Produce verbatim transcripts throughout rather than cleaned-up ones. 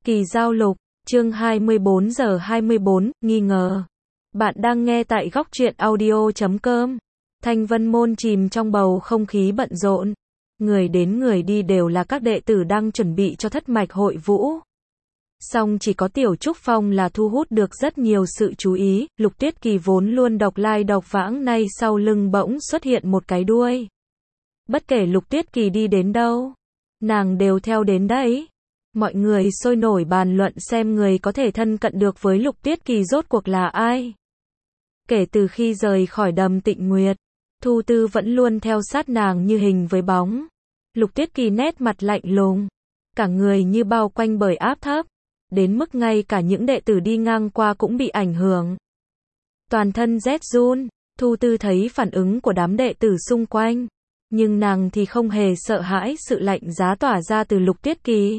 Kỳ giao lục, chương hai mươi bốn giờ hai mươi bốn, nghi ngờ. Bạn đang nghe tại góc truyện audio chấm com. Thanh Vân Môn chìm trong bầu không khí bận rộn. Người đến người đi đều là các đệ tử đang chuẩn bị cho thất mạch hội vũ. Song chỉ có Tiểu Trúc Phong là thu hút được rất nhiều sự chú ý. Lục Tuyết Kỳ vốn luôn độc lai độc vãng, nay sau lưng bỗng xuất hiện một cái đuôi. Bất kể Lục Tuyết Kỳ đi đến đâu, nàng đều theo đến đấy. Mọi người sôi nổi bàn luận xem người có thể thân cận được với Lục Tuyết Kỳ rốt cuộc là ai. Kể từ khi rời khỏi Đầm Tịnh Nguyệt, Thu Tư vẫn luôn theo sát nàng như hình với bóng. Lục Tuyết Kỳ nét mặt lạnh lùng, cả người như bao quanh bởi áp thấp, đến mức ngay cả những đệ tử đi ngang qua cũng bị ảnh hưởng. Toàn thân rét run, Thu Tư thấy phản ứng của đám đệ tử xung quanh, nhưng nàng thì không hề sợ hãi sự lạnh giá tỏa ra từ Lục Tuyết Kỳ.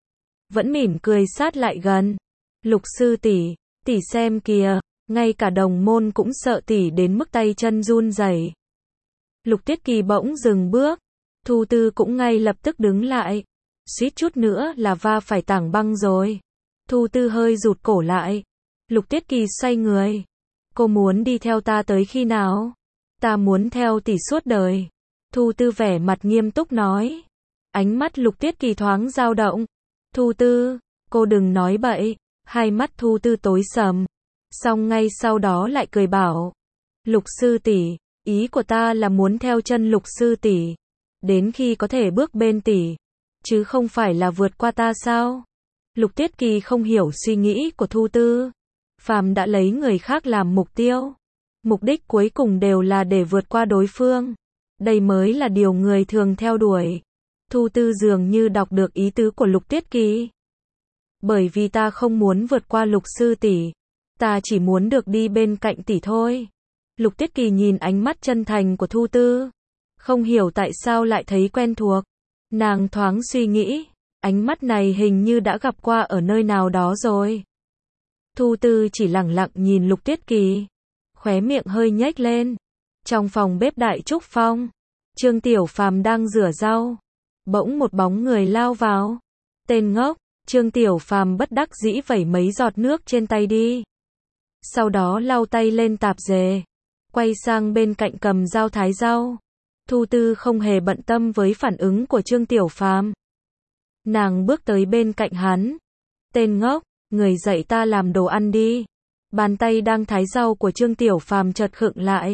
Vẫn mỉm cười sát lại gần. Lục sư tỷ, tỷ xem kìa, ngay cả đồng môn cũng sợ tỷ đến mức tay chân run rẩy. Lục Tuyết Kỳ bỗng dừng bước, Thu Tư cũng ngay lập tức đứng lại, suýt chút nữa là va phải tảng băng rồi. Thu Tư hơi rụt cổ lại. Lục Tuyết Kỳ xoay người. Cô muốn đi theo ta tới khi nào? Ta muốn theo tỷ suốt đời. Thu Tư vẻ mặt nghiêm túc nói. Ánh mắt Lục Tuyết Kỳ thoáng dao động. Thu Tư, cô đừng nói bậy. Hai mắt Thu Tư tối sầm. Xong ngay sau đó lại cười bảo. Lục sư tỷ, ý của ta là muốn theo chân Lục sư tỷ, đến khi có thể bước bên tỷ, chứ không phải là vượt qua ta sao? Lục Tuyết Kỳ không hiểu suy nghĩ của Thu Tư. Phàm đã lấy người khác làm mục tiêu, mục đích cuối cùng đều là để vượt qua đối phương. Đây mới là điều người thường theo đuổi. Thu Tư dường như đọc được ý tứ của Lục Tuyết Kỳ. Bởi vì ta không muốn vượt qua Lục sư tỷ, ta chỉ muốn được đi bên cạnh tỷ thôi. Lục Tuyết Kỳ nhìn ánh mắt chân thành của Thu Tư, không hiểu tại sao lại thấy quen thuộc. Nàng thoáng suy nghĩ, ánh mắt này hình như đã gặp qua ở nơi nào đó rồi. Thu Tư chỉ lẳng lặng nhìn Lục Tuyết Kỳ, khóe miệng hơi nhếch lên. Trong phòng bếp Đại Trúc Phong, Trương Tiểu Phàm đang rửa rau. Bỗng một bóng người lao vào. Tên ngốc, Trương Tiểu Phàm bất đắc dĩ vẩy mấy giọt nước trên tay đi. Sau đó lau tay lên tạp dề, quay sang bên cạnh cầm dao thái rau. Thu Tư không hề bận tâm với phản ứng của Trương Tiểu Phàm. Nàng bước tới bên cạnh hắn. Tên ngốc, người dạy ta làm đồ ăn đi. Bàn tay đang thái rau của Trương Tiểu Phàm chợt khựng lại.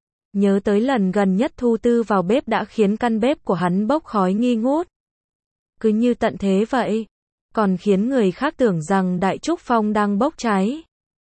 Nhớ tới lần gần nhất Thu Tư vào bếp đã khiến căn bếp của hắn bốc khói nghi ngút. Cứ như tận thế vậy, còn khiến người khác tưởng rằng Đại Trúc Phong đang bốc cháy.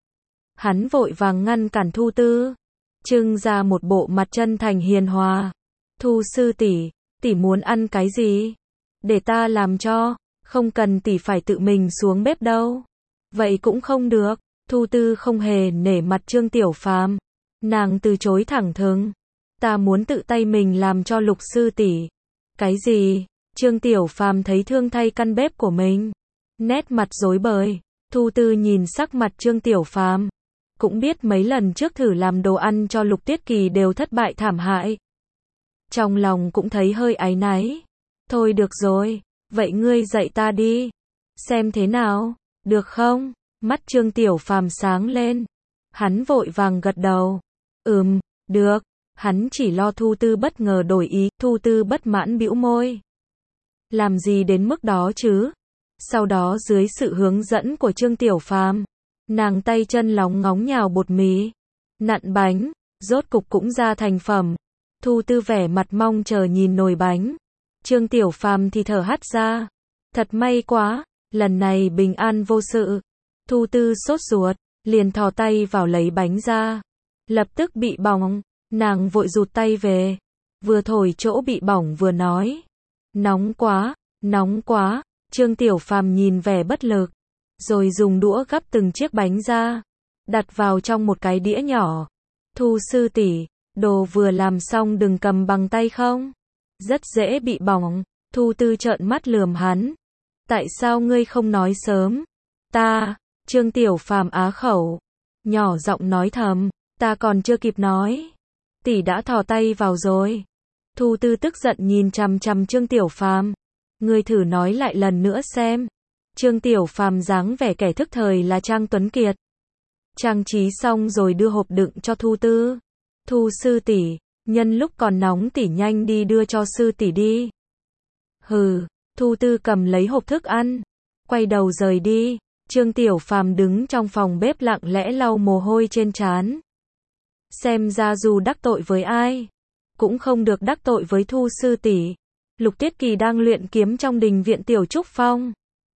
Hắn vội vàng ngăn cản Thu Tư, trưng ra một bộ mặt chân thành hiền hòa. Thu sư tỷ, tỷ muốn ăn cái gì? Để ta làm cho, không cần tỷ phải tự mình xuống bếp đâu. Vậy cũng không được. Thu Tư không hề nể mặt Trương Tiểu Phàm. Nàng từ chối thẳng thừng. Ta muốn tự tay mình làm cho Lục sư tỷ. Cái gì? Trương Tiểu Phàm thấy thương thay căn bếp của mình, nét mặt rối bời. Thu Tư nhìn sắc mặt Trương Tiểu Phàm, cũng biết mấy lần trước thử làm đồ ăn cho Lục Tuyết Kỳ đều thất bại thảm hại. Trong lòng cũng thấy hơi áy náy. Thôi được rồi, vậy ngươi dạy ta đi. Xem thế nào, được không? Mắt Trương Tiểu Phàm sáng lên. Hắn vội vàng gật đầu. Ừm, được. Hắn chỉ lo Thu Tư bất ngờ đổi ý. Thu Tư bất mãn bĩu môi. Làm gì đến mức đó chứ? Sau đó dưới sự hướng dẫn của Trương Tiểu Phàm, nàng tay chân lóng ngóng nhào bột mì, nặn bánh, rốt cục cũng ra thành phẩm. Thu Tư vẻ mặt mong chờ nhìn nồi bánh. Trương Tiểu Phàm thì thở hắt ra. Thật may quá, lần này bình an vô sự. Thu Tư sốt ruột, liền thò tay vào lấy bánh ra. Lập tức bị bỏng, nàng vội rụt tay về. Vừa thổi chỗ bị bỏng vừa nói. Nóng quá, nóng quá. Trương Tiểu Phàm nhìn vẻ bất lực, rồi dùng đũa gắp từng chiếc bánh ra, đặt vào trong một cái đĩa nhỏ. Thu sư tỷ, đồ vừa làm xong đừng cầm bằng tay không? Rất dễ bị bỏng. Thu Tư trợn mắt lườm hắn. Tại sao ngươi không nói sớm? Ta, Trương Tiểu Phàm á khẩu, nhỏ giọng nói thầm, ta còn chưa kịp nói, tỷ đã thò tay vào rồi. Thu Tư tức giận nhìn chằm chằm Trương Tiểu Phàm. Ngươi thử nói lại lần nữa xem. Trương Tiểu Phàm dáng vẻ kẻ thức thời là Trang Tuấn Kiệt. Trang trí xong rồi đưa hộp đựng cho Thu Tư. Thu sư tỷ, nhân lúc còn nóng tỷ nhanh đi đưa cho sư tỷ đi. Hừ, Thu Tư cầm lấy hộp thức ăn, quay đầu rời đi. Trương Tiểu Phàm đứng trong phòng bếp lặng lẽ lau mồ hôi trên trán. Xem ra dù đắc tội với ai, cũng không được đắc tội với Thu sư tỷ. Lục Tuyết Kỳ đang luyện kiếm trong đình viện Tiểu Trúc Phong.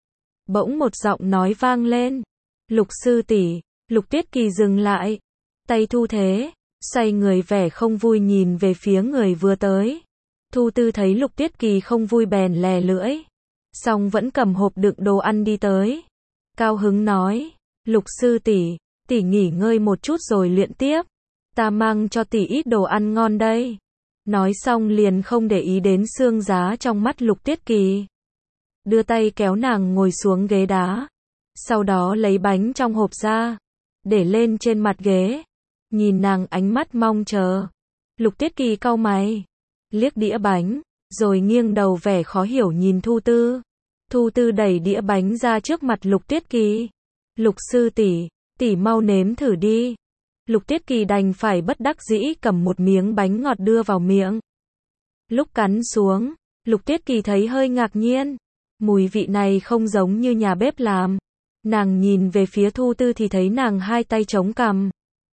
Bỗng một giọng nói vang lên. Lục sư tỷ. Lục Tuyết Kỳ dừng lại. Tay thu thế, xoay người vẻ không vui nhìn về phía người vừa tới. Thu Tư thấy Lục Tuyết Kỳ không vui bèn lè lưỡi. Xong vẫn cầm hộp đựng đồ ăn đi tới. Cao hứng nói. Lục sư tỷ, tỷ nghỉ ngơi một chút rồi luyện tiếp. Ta mang cho tỷ ít đồ ăn ngon đây. Nói xong liền không để ý đến xương giá trong mắt Lục Tuyết Kỳ. Đưa tay kéo nàng ngồi xuống ghế đá. Sau đó lấy bánh trong hộp ra, để lên trên mặt ghế. Nhìn nàng ánh mắt mong chờ. Lục Tuyết Kỳ cau mày, liếc đĩa bánh, rồi nghiêng đầu vẻ khó hiểu nhìn Thu Tư. Thu Tư đẩy đĩa bánh ra trước mặt Lục Tuyết Kỳ. Lục sư tỷ, tỷ mau nếm thử đi. Lục Tuyết Kỳ đành phải bất đắc dĩ cầm một miếng bánh ngọt đưa vào miệng. Lúc cắn xuống, Lục Tuyết Kỳ thấy hơi ngạc nhiên. Mùi vị này không giống như nhà bếp làm. Nàng nhìn về phía Thu Tư thì thấy nàng hai tay chống cằm,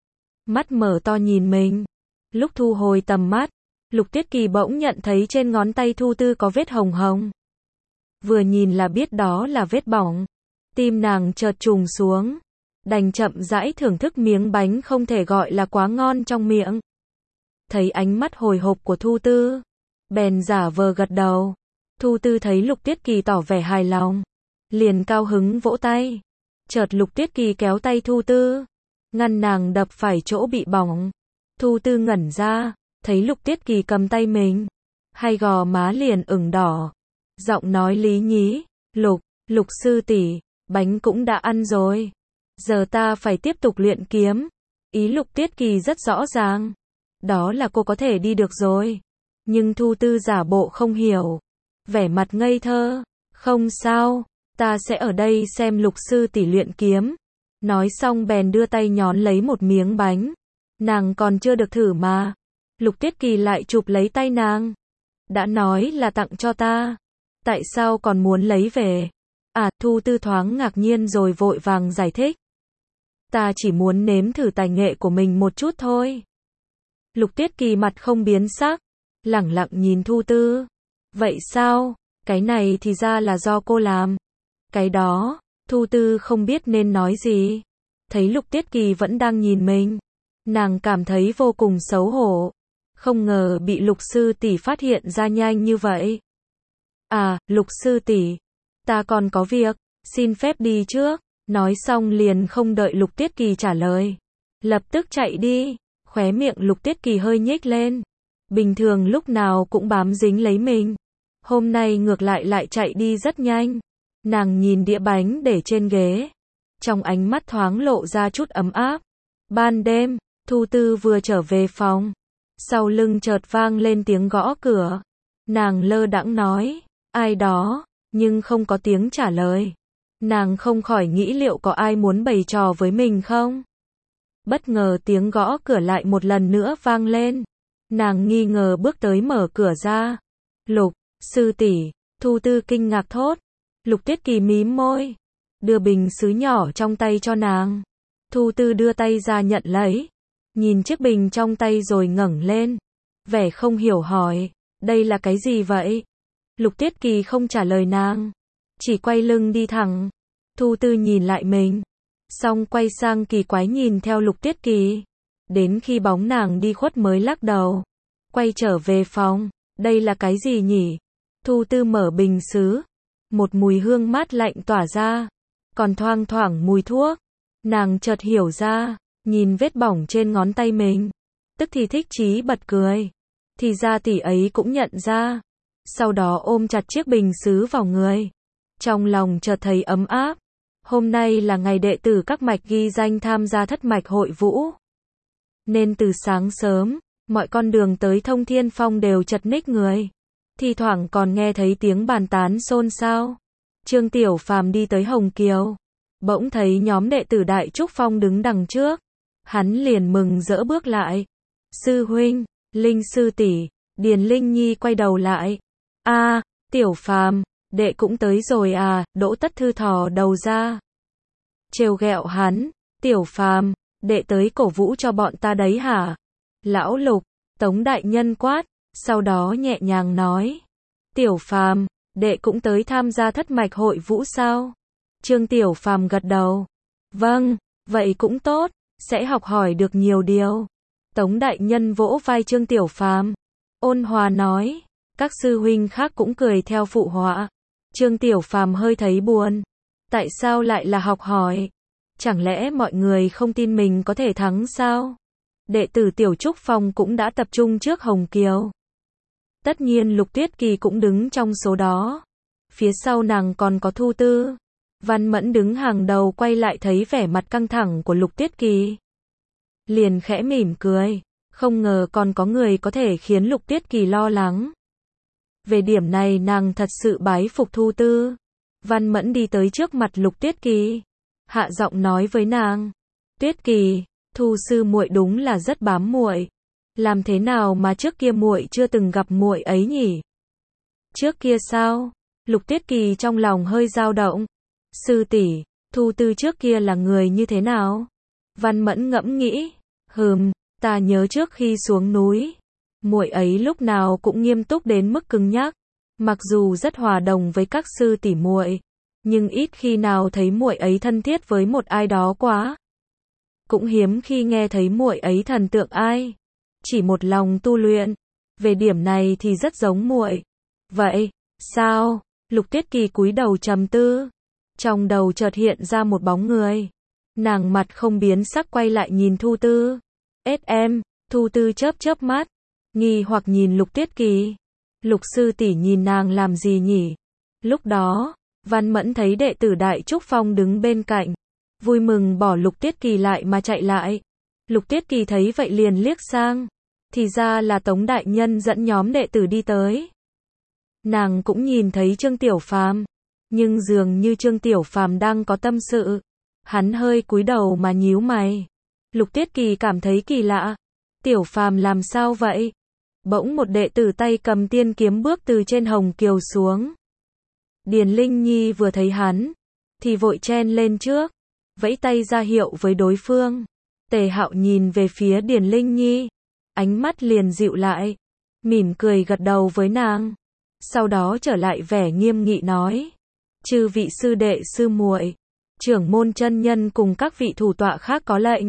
mắt mở to nhìn mình. Lúc thu hồi tầm mắt, Lục Tuyết Kỳ bỗng nhận thấy trên ngón tay Thu Tư có vết hồng hồng. Vừa nhìn là biết đó là vết bỏng. Tim nàng chợt trùng xuống. Đành chậm rãi thưởng thức miếng bánh không thể gọi là quá ngon trong miệng. Thấy ánh mắt hồi hộp của Thu Tư, bèn giả vờ gật đầu. Thu Tư thấy Lục Tuyết Kỳ tỏ vẻ hài lòng, liền cao hứng vỗ tay. Chợt Lục Tuyết Kỳ kéo tay Thu Tư, ngăn nàng đập phải chỗ bị bỏng. Thu Tư ngẩn ra, thấy Lục Tuyết Kỳ cầm tay mình, hai gò má liền ửng đỏ. Giọng nói lý nhí. Lục, Lục sư tỷ, bánh cũng đã ăn rồi. Giờ ta phải tiếp tục luyện kiếm. Ý Lục Tuyết Kỳ rất rõ ràng. Đó là cô có thể đi được rồi. Nhưng Thu Tư giả bộ không hiểu, vẻ mặt ngây thơ. Không sao, ta sẽ ở đây xem Lục sư tỷ luyện kiếm. Nói xong bèn đưa tay nhón lấy một miếng bánh. Nàng còn chưa được thử mà. Lục Tuyết Kỳ lại chụp lấy tay nàng. Đã nói là tặng cho ta, tại sao còn muốn lấy về? À, Thu Tư thoáng ngạc nhiên rồi vội vàng giải thích. Ta chỉ muốn nếm thử tài nghệ của mình một chút thôi. Lục Tuyết Kỳ mặt không biến sắc, lẳng lặng nhìn Thu Tư. Vậy sao? Cái này thì ra là do cô làm. Cái đó, Thu Tư không biết nên nói gì. Thấy Lục Tuyết Kỳ vẫn đang nhìn mình, nàng cảm thấy vô cùng xấu hổ. Không ngờ bị Lục sư tỷ phát hiện ra nhanh như vậy. À, Lục sư tỷ, ta còn có việc, xin phép đi trước. Nói xong liền không đợi Lục Tuyết Kỳ trả lời, lập tức chạy đi. Khóe miệng Lục Tuyết Kỳ hơi nhếch lên. Bình thường lúc nào cũng bám dính lấy mình, hôm nay ngược lại lại chạy đi rất nhanh. Nàng nhìn đĩa bánh để trên ghế, trong ánh mắt thoáng lộ ra chút ấm áp. Ban đêm, Thu Tư vừa trở về phòng, sau lưng chợt vang lên tiếng gõ cửa. Nàng lơ đãng nói, ai đó, nhưng không có tiếng trả lời. Nàng không khỏi nghĩ liệu có ai muốn bày trò với mình không? Bất ngờ tiếng gõ cửa lại một lần nữa vang lên. Nàng nghi ngờ bước tới mở cửa ra. Lục, sư tỷ, Thu Tư kinh ngạc thốt. Lục Tuyết Kỳ mím môi, đưa bình sứ nhỏ trong tay cho nàng. Thu Tư đưa tay ra nhận lấy, nhìn chiếc bình trong tay rồi ngẩng lên, vẻ không hiểu hỏi, đây là cái gì vậy? Lục Tuyết Kỳ không trả lời nàng, chỉ quay lưng đi thẳng. Thu Tư nhìn lại mình, xong quay sang kỳ quái nhìn theo Lục Tuyết Kỳ, đến khi bóng nàng đi khuất mới lắc đầu, quay trở về phòng. Đây là cái gì nhỉ? Thu Tư mở bình sứ, một mùi hương mát lạnh tỏa ra, còn thoang thoảng mùi thuốc. Nàng chợt hiểu ra, nhìn vết bỏng trên ngón tay mình, tức thì thích chí bật cười. Thì ra tỷ ấy cũng nhận ra. Sau đó ôm chặt chiếc bình sứ vào người, trong lòng chợt thấy ấm áp. Hôm nay là ngày đệ tử các mạch ghi danh tham gia thất mạch hội vũ, nên từ sáng sớm, mọi con đường tới Thông Thiên Phong đều chật ních người. Thi thoảng còn nghe thấy tiếng bàn tán xôn xao. Trương Tiểu Phàm đi tới Hồng Kiều, bỗng thấy nhóm đệ tử Đại Trúc Phong đứng đằng trước. Hắn liền mừng rỡ bước lại. Sư huynh, Linh sư tỷ, Điền Linh Nhi quay đầu lại. A, Tiểu Phàm, đệ cũng tới rồi à, Đỗ Tất Thư thò đầu ra. Trêu ghẹo hắn, Tiểu Phàm, đệ tới cổ vũ cho bọn ta đấy hả? Lão Lục, Tống đại nhân quát, sau đó nhẹ nhàng nói. Tiểu Phàm, đệ cũng tới tham gia thất mạch hội vũ sao? Trương Tiểu Phàm gật đầu. Vâng, vậy cũng tốt, sẽ học hỏi được nhiều điều. Tống đại nhân vỗ vai Trương Tiểu Phàm, ôn hòa nói. Các sư huynh khác cũng cười theo phụ họa. Trương Tiểu Phàm hơi thấy buồn. Tại sao lại là học hỏi? Chẳng lẽ mọi người không tin mình có thể thắng sao? Đệ tử Tiểu Trúc Phong cũng đã tập trung trước Hồng Kiều. Tất nhiên Lục Tuyết Kỳ cũng đứng trong số đó. Phía sau nàng còn có Thu Tư. Văn Mẫn đứng hàng đầu quay lại thấy vẻ mặt căng thẳng của Lục Tuyết Kỳ. Liền khẽ mỉm cười. Không ngờ còn có người có thể khiến Lục Tuyết Kỳ lo lắng. Về điểm này nàng thật sự bái phục Thu Tư. Văn Mẫn đi tới trước mặt Lục Tuyết Kỳ. Hạ giọng nói với nàng. Tuyết Kỳ, Thu sư muội đúng là rất bám muội. Làm thế nào mà trước kia muội chưa từng gặp muội ấy nhỉ? Trước kia sao? Lục Tuyết Kỳ trong lòng hơi dao động. Sư tỷ, Thu Tư trước kia là người như thế nào? Văn Mẫn ngẫm nghĩ. Hừm, ta nhớ trước khi xuống núi, muội ấy lúc nào cũng nghiêm túc đến mức cứng nhắc. Mặc dù rất hòa đồng với các sư tỷ muội, nhưng ít khi nào thấy muội ấy thân thiết với một ai đó quá. Cũng hiếm khi nghe thấy muội ấy thần tượng ai. Chỉ một lòng tu luyện. Về điểm này thì rất giống muội. Vậy, sao? Lục Tuyết Kỳ cúi đầu trầm tư. Trong đầu chợt hiện ra một bóng người. Nàng mặt không biến sắc quay lại nhìn Thu Tư. ét em, Thu Tư chớp chớp mắt, nghi hoặc nhìn Lục Tuyết Kỳ. Lục sư tỷ nhìn nàng làm gì nhỉ? Lúc đó, Văn Mẫn thấy đệ tử Đại Trúc Phong đứng bên cạnh, vui mừng bỏ Lục Tuyết Kỳ lại mà chạy lại. Lục Tuyết Kỳ thấy vậy liền liếc sang, thì ra là Tống đại nhân dẫn nhóm đệ tử đi tới. Nàng cũng nhìn thấy Trương Tiểu Phàm, nhưng dường như Trương Tiểu Phàm đang có tâm sự. Hắn hơi cúi đầu mà nhíu mày. Lục Tuyết Kỳ cảm thấy kỳ lạ. Tiểu Phàm làm sao vậy? Bỗng một đệ tử tay cầm tiên kiếm bước từ trên Hồng Kiều xuống. Điền Linh Nhi vừa thấy hắn, thì vội chen lên trước, vẫy tay ra hiệu với đối phương. Tề Hạo nhìn về phía Điền Linh Nhi, ánh mắt liền dịu lại, mỉm cười gật đầu với nàng. Sau đó trở lại vẻ nghiêm nghị nói: "Chư vị sư đệ sư muội, trưởng môn chân nhân cùng các vị thủ tọa khác có lệnh.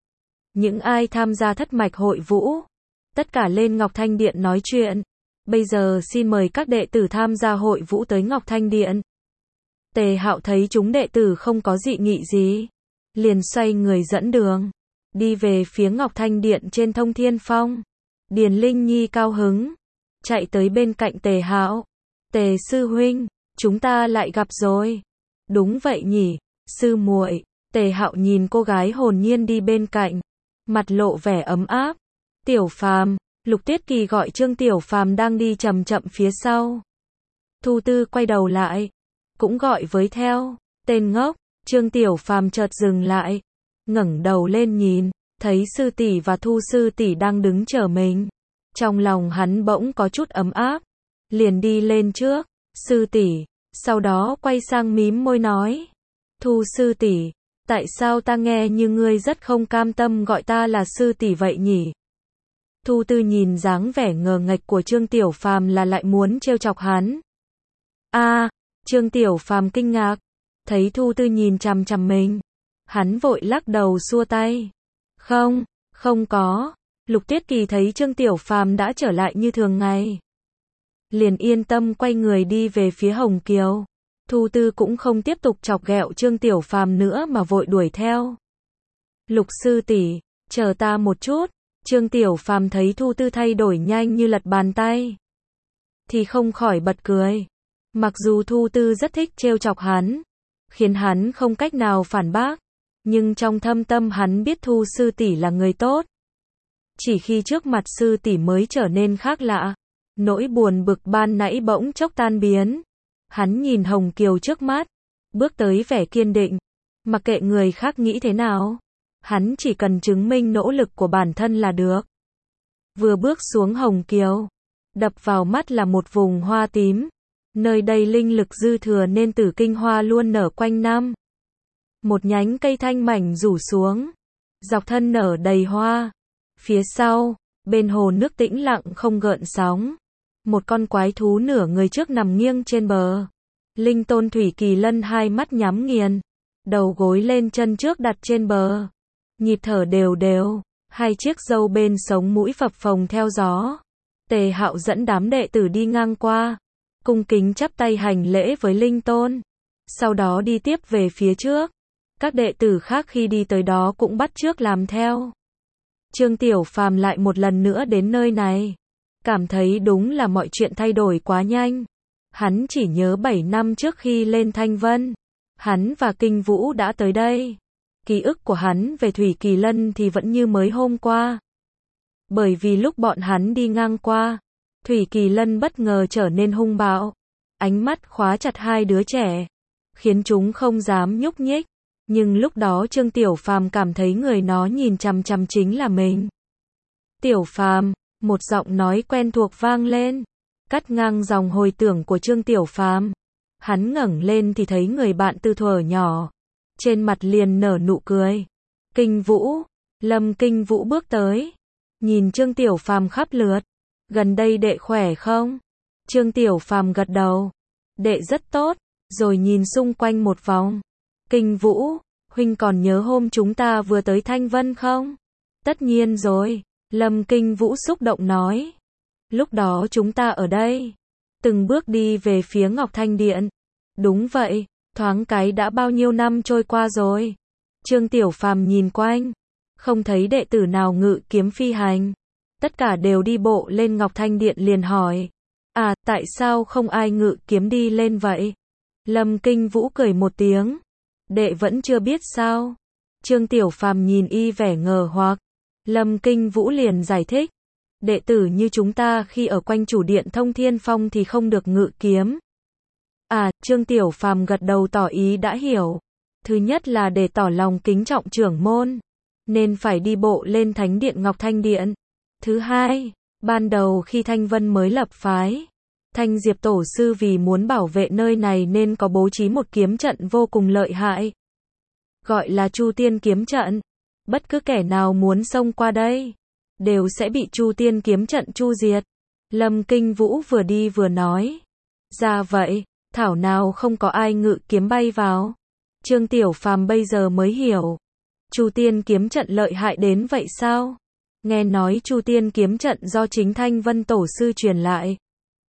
Những ai tham gia thất mạch hội vũ, tất cả lên Ngọc Thanh Điện nói chuyện. Bây giờ xin mời các đệ tử tham gia hội vũ tới Ngọc Thanh Điện." Tề Hạo thấy chúng đệ tử không có dị nghị gì, liền xoay người dẫn đường, đi về phía Ngọc Thanh Điện trên Thông Thiên Phong. Điền Linh Nhi cao hứng, chạy tới bên cạnh Tề Hạo. "Tề sư huynh, chúng ta lại gặp rồi." "Đúng vậy nhỉ, sư muội." Tề Hạo nhìn cô gái hồn nhiên đi bên cạnh, mặt lộ vẻ ấm áp. "Tiểu Phàm." Lục Tuyết Kỳ gọi Trương Tiểu Phàm đang đi chậm chậm phía sau. Thu Tư quay đầu lại, cũng gọi với theo. "Tên ngốc." Trương Tiểu Phàm chợt dừng lại, ngẩng đầu lên nhìn, thấy sư tỷ và Thu sư tỷ đang đứng chờ mình. Trong lòng hắn bỗng có chút ấm áp, liền đi lên trước. "Sư tỷ." Sau đó quay sang mím môi nói: "Thu sư tỷ, tại sao ta nghe như ngươi rất không cam tâm gọi ta là sư tỷ vậy nhỉ?" Thu Tư nhìn dáng vẻ ngờ nghệch của Trương Tiểu Phàm là lại muốn trêu chọc hắn. "A." Trương Tiểu Phàm kinh ngạc, thấy Thu Tư nhìn chằm chằm mình, hắn vội lắc đầu xua tay. "Không, không có." Lục Tuyết Kỳ thấy Trương Tiểu Phàm đã trở lại như thường ngày, liền yên tâm quay người đi về phía Hồng Kiều. Thu Tư cũng không tiếp tục chọc ghẹo Trương Tiểu Phàm nữa mà vội đuổi theo. "Lục sư tỷ, chờ ta một chút." Trương Tiểu Phàm thấy Thu Tư thay đổi nhanh như lật bàn tay, thì không khỏi bật cười. Mặc dù Thu Tư rất thích trêu chọc hắn, khiến hắn không cách nào phản bác, nhưng trong thâm tâm hắn biết Thu sư tỷ là người tốt. Chỉ khi trước mặt sư tỷ mới trở nên khác lạ, nỗi buồn bực ban nãy bỗng chốc tan biến. Hắn nhìn Hồng Kiều trước mắt, bước tới vẻ kiên định, mặc kệ người khác nghĩ thế nào, hắn chỉ cần chứng minh nỗ lực của bản thân là được. Vừa bước xuống Hồng Kiều, đập vào mắt là một vùng hoa tím, nơi đây linh lực dư thừa nên tử kinh hoa luôn nở quanh năm. Một nhánh cây thanh mảnh rủ xuống, dọc thân nở đầy hoa. Phía sau, bên hồ nước tĩnh lặng không gợn sóng, một con quái thú nửa người trước nằm nghiêng trên bờ. Linh tôn Thủy Kỳ Lân hai mắt nhắm nghiền, đầu gối lên chân trước đặt trên bờ, nhịp thở đều đều, hai chiếc râu bên sống mũi phập phồng theo gió. Tề Hạo dẫn đám đệ tử đi ngang qua, cung kính chắp tay hành lễ với Linh tôn, sau đó đi tiếp về phía trước. Các đệ tử khác khi đi tới đó cũng bắt chước làm theo. Trương Tiểu Phàm lại một lần nữa đến nơi này, cảm thấy đúng là mọi chuyện thay đổi quá nhanh. Hắn chỉ nhớ bảy năm trước khi lên Thanh Vân, hắn và Kinh Vũ đã tới đây. Ký ức của hắn về Thủy Kỳ Lân thì vẫn như mới hôm qua. Bởi vì lúc bọn hắn đi ngang qua, Thủy Kỳ Lân bất ngờ trở nên hung bạo, ánh mắt khóa chặt hai đứa trẻ, khiến chúng không dám nhúc nhích. Nhưng lúc đó Trương Tiểu Phàm cảm thấy người nó nhìn chằm chằm chính là mình. Tiểu Phàm, một giọng nói quen thuộc vang lên, cắt ngang dòng hồi tưởng của Trương Tiểu Phàm. Hắn ngẩng lên thì thấy người bạn từ thuở nhỏ, trên mặt liền nở nụ cười. Kinh Vũ, Lâm Kinh Vũ bước tới, nhìn Trương Tiểu Phàm khắp lượt, gần đây đệ khỏe không? Trương Tiểu Phàm gật đầu, đệ rất tốt, rồi nhìn xung quanh một vòng. Kinh Vũ, huynh còn nhớ hôm chúng ta vừa tới Thanh Vân không? Tất nhiên rồi, Lâm Kinh Vũ xúc động nói. Lúc đó chúng ta ở đây, từng bước đi về phía Ngọc Thanh Điện. Đúng vậy, thoáng cái đã bao nhiêu năm trôi qua rồi. Trương Tiểu Phàm nhìn quanh, không thấy đệ tử nào ngự kiếm phi hành. Tất cả đều đi bộ lên Ngọc Thanh Điện, liền hỏi. À, tại sao không ai ngự kiếm đi lên vậy? Lâm Kinh Vũ cười một tiếng. Đệ vẫn chưa biết sao? Trương Tiểu Phàm nhìn y vẻ ngờ hoặc. Lâm Kinh Vũ liền giải thích. Đệ tử như chúng ta khi ở quanh chủ điện Thông Thiên Phong thì không được ngự kiếm. À, Trương Tiểu Phàm gật đầu tỏ ý đã hiểu. Thứ nhất là để tỏ lòng kính trọng trưởng môn, nên phải đi bộ lên Thánh Điện Ngọc Thanh Điện. Thứ hai, ban đầu khi Thanh Vân mới lập phái, Thanh Diệp Tổ Sư vì muốn bảo vệ nơi này nên có bố trí một kiếm trận vô cùng lợi hại, gọi là Chu Tiên Kiếm Trận. Bất cứ kẻ nào muốn xông qua đây, đều sẽ bị Chu Tiên Kiếm Trận chu diệt. Lâm Kinh Vũ vừa đi vừa nói. Ra vậy, thảo nào không có ai ngự kiếm bay vào. Trương Tiểu Phàm bây giờ mới hiểu. Chu Tiên Kiếm Trận lợi hại đến vậy sao? Nghe nói Chu Tiên Kiếm Trận do chính Thanh Vân Tổ Sư truyền lại.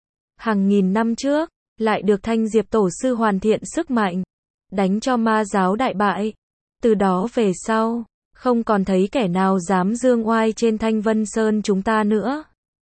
Hàng nghìn năm trước, lại được Thanh Diệp Tổ Sư hoàn thiện sức mạnh, đánh cho ma giáo đại bại. Từ đó về sau, không còn thấy kẻ nào dám dương oai trên Thanh Vân Sơn chúng ta nữa.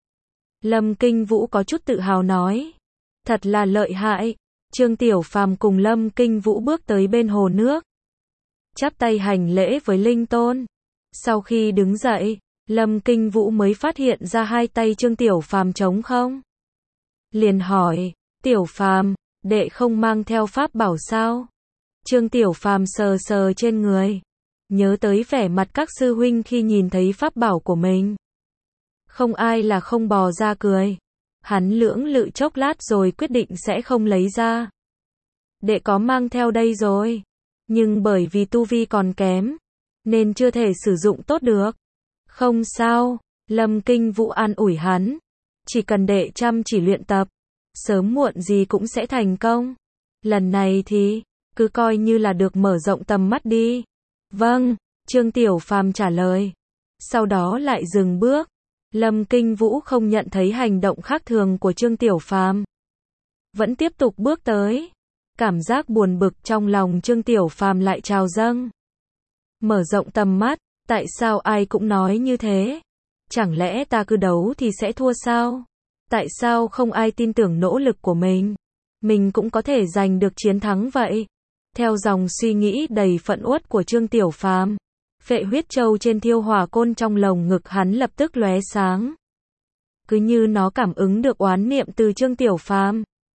Lâm Kinh Vũ có chút tự hào nói. Thật là lợi hại. Trương Tiểu Phàm cùng Lâm Kinh Vũ bước tới bên hồ nước, chắp tay hành lễ với Linh Tôn. Sau khi đứng dậy, Lâm Kinh Vũ mới phát hiện ra hai tay Trương Tiểu Phàm trống không. Liền hỏi, Tiểu Phàm, đệ không mang theo pháp bảo sao? Trương Tiểu Phàm sờ sờ trên người, nhớ tới vẻ mặt các sư huynh khi nhìn thấy pháp bảo của mình. Không ai là không bò ra cười. Hắn lưỡng lự chốc lát rồi quyết định sẽ không lấy ra. Đệ có mang theo đây rồi, nhưng bởi vì tu vi còn kém, nên chưa thể sử dụng tốt được. Không sao, Lâm Kinh Vũ an ủi hắn. Chỉ cần đệ chăm chỉ luyện tập, sớm muộn gì cũng sẽ thành công. Lần này thì, cứ coi như là được mở rộng tầm mắt đi. Vâng, Trương Tiểu Phàm trả lời. Sau đó lại dừng bước. Lâm Kinh Vũ không nhận thấy hành động khác thường của Trương Tiểu Phàm, vẫn tiếp tục bước tới. Cảm giác buồn bực trong lòng Trương Tiểu Phàm lại trào dâng. Mở rộng tầm mắt, tại sao ai cũng nói như thế? Chẳng lẽ ta cứ đấu thì sẽ thua sao? Tại sao không ai tin tưởng nỗ lực của mình? Mình cũng có thể giành được chiến thắng vậy. Theo dòng suy nghĩ đầy phẫn uất của Trương Tiểu Phàm, phệ huyết châu trên thiêu hỏa côn trong lồng ngực hắn lập tức lóe sáng. Cứ như nó cảm ứng được oán niệm từ Trương Tiểu Phàm.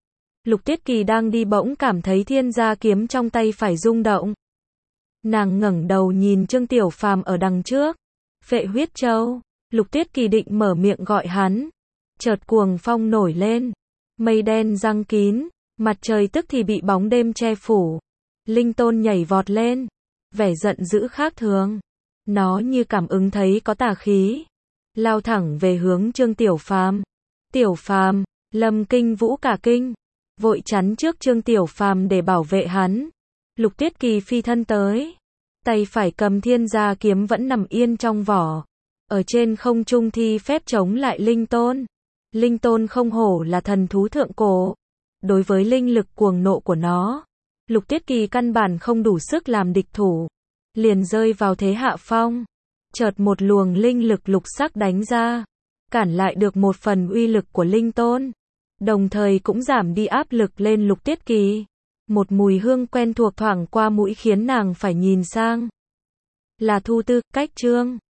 Lục Tiết Kỳ đang đi bỗng cảm thấy thiên gia kiếm trong tay phải rung động. Nàng ngẩng đầu nhìn Trương Tiểu Phàm ở đằng trước. Phệ huyết châu. Lục Tiết Kỳ định mở miệng gọi hắn. Chợt cuồng phong nổi lên. Mây đen giăng kín. Mặt trời tức thì bị bóng đêm che phủ. Linh Tôn nhảy vọt lên. Vẻ giận dữ khác thường. Nó như cảm ứng thấy có tà khí. Lao thẳng về hướng Trương Tiểu Phàm. Tiểu Phàm, Lâm Kinh Vũ cả kinh. Vội chắn trước Trương Tiểu Phàm để bảo vệ hắn. Lục Tiết Kỳ phi thân tới. Tay phải cầm thiên gia kiếm vẫn nằm yên trong vỏ. Ở trên không trung thi phép chống lại Linh Tôn. Linh Tôn không hổ là thần thú thượng cổ. Đối với linh lực cuồng nộ của nó, Lục Tiết Kỳ căn bản không đủ sức làm địch thủ. Liền rơi vào thế hạ phong. Chợt một luồng linh lực lục sắc đánh ra. Cản lại được một phần uy lực của Linh Tôn. Đồng thời cũng giảm đi áp lực lên Lục Tiết Kỳ. Một mùi hương quen thuộc thoảng qua mũi khiến nàng phải nhìn sang. Là Thu Tư, Cách Trương.